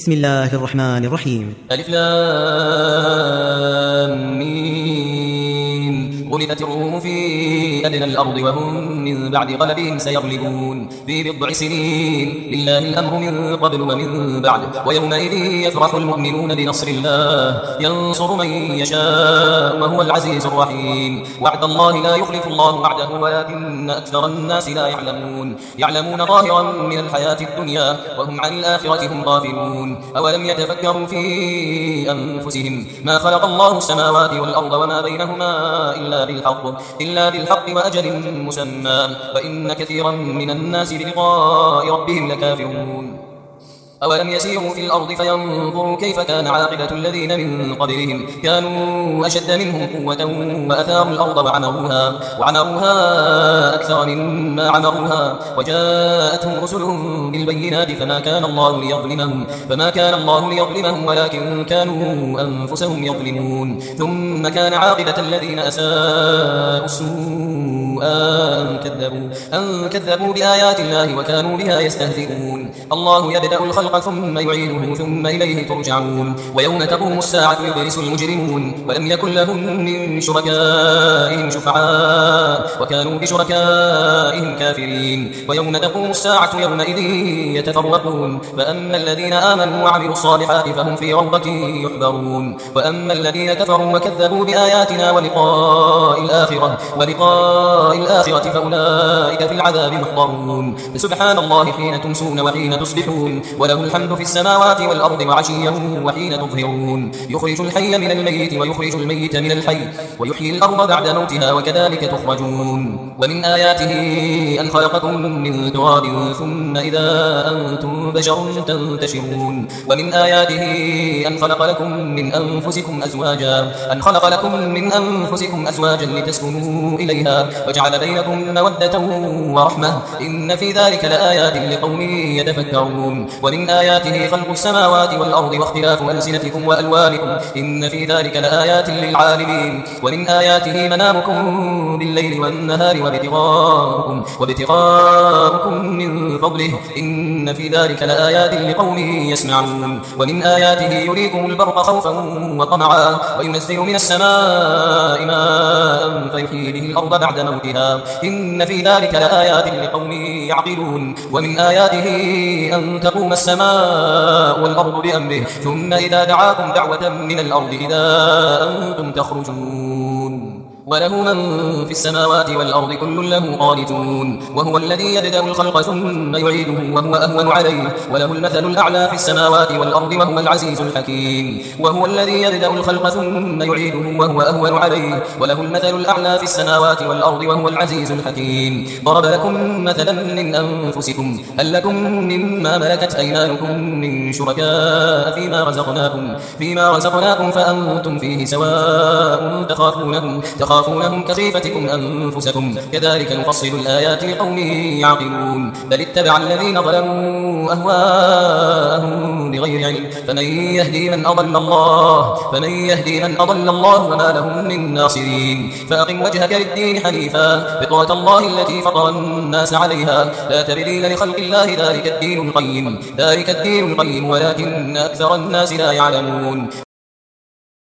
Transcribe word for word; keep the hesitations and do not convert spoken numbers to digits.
بسم الله الرحمن الرحيم. ألف لام ميم. غلبت الروم في أدنى الأرض وهم من بعد غلبهم سيغلبون في بضع سنين لله الأمر من قبل ومن بعد ويومئذ يفرح المؤمنون بنصر الله ينصر من يشاء وهو العزيز الرحيم. وعد الله لا يخلف الله وعده ولكن أكثر الناس لا يعلمون يعلمون ظاهرا من الحياة الدنيا وهم عن الآخرة هم غافلون. أولم يتفكروا في أنفسهم ما خلق الله السماوات والأرض وما بينهما إلا بالحق إلا بالحق وأجل مسمى وإن كثيرا من الناس بلقاء ربهم لكافرون. أولم يسيروا في الأرض فينظروا كيف كان عاقبة الذين من قبلهم كانوا أشد منهم قوة وأثاروا الأرض وعمروها, وعمروها أكثر مما عمروها وجاءتهم رسلهم بالبينات فما كان الله ليظلمهم فما كان الله ليظلمهم ولكن كانوا أنفسهم يظلمون. ثم كان عاقبة الذين أساءوا السوء أن كذبوا, أن كذبوا بآيات الله وكانوا بها يستهزئون. الله يبدأ الخلق ثم يعيده ثم إليه ترجعون. ويوم تقوم الساعة يبرس المجرمون ولم يكن لهم من شركائهم شفعاء وكانوا بشركائهم كافرين. ويوم تقوم الساعة يومئذ يتفرقون فأما الذين آمنوا وعملوا الصالحات فهم في روضة يحبرون وأما الذين كفروا وكذبوا بآياتنا ولقاء الآخرة ولقاء الآخرة فأولئك في العذاب محضرون. فسبحان الله حين تمسون وحين تصبحون وله الحمد في السماوات والأرض وعشيا وحين تظهرون. يخرج الحي من الميت ويخرج الميت من الحي ويحيي الأرض بعد موتها وكذلك تخرجون. ومن آياته أن خلقكم من تراب ثم إذا أنتم بشر تنتشرون. ومن آياته أن خلق لكم من أنفسكم أزواجا أن خلق لكم من أنفسكم أزواجا لتسكنوا إليها وجعل بينكم مودة ورحمة إن في ذلك لآيات لقوم يتفكرون. ومن آياته خلق السماوات والأرض واختلاف ألسنتكم وألوانكم إن في ذلك لآيات للعالمين. ومن آياته منامكم بالليل والنهار وابتغاؤكم, وابتغاؤكم من فضله إن في ذلك لآيات لقوم يسمعون. ومن آياته يريكم البرق خوفا وطمعا وينزل من السماء ماء فيحيي به الأرض بعد موتها إن في ذلك لآيات لقوم يعقلون. ومن آياته أن تقوم السماء والأرض بأمره ثم إذا دعاكم دعوة من الأرض إذا أنتم تخرجون. وله من في السماوات والأرض كل له قانتون. وهو الذي يبدأ الخلق ثم يعيده وهو أهون عليه وله المثل الأعلى في السماوات والأرض وهو العزيز الحكيم. وهو الذي يبدأ الخلق ثم يعيده وهو أهون عليه وله المثل الأعلى في السماوات والأرض وهو العزيز الحكيم. ضرب لكم مثلا من أنفسكم هل لكم مما ملكت أيمانكم من شركاء فيما رزقناكم فيما رزقناكم فأنتم فيه سواء تخافونهم تخافونهم كخيفتكم أنفسكم كذلك نفصل الآيات لقوم يعقلون. بل اتبع الذين ظلموا أهواءهم بغير علم فمن يهدي من أضل الله فمن يهدي من أضل الله وما لهم من ناصرين. فأقم وجهك للدين حنيفا فطرة الله التي فطر الناس عليها لا تبديل لخلق الله ذلك الدين القيم ذلك الدين القيم ولكن أكثر الناس لا يعلمون.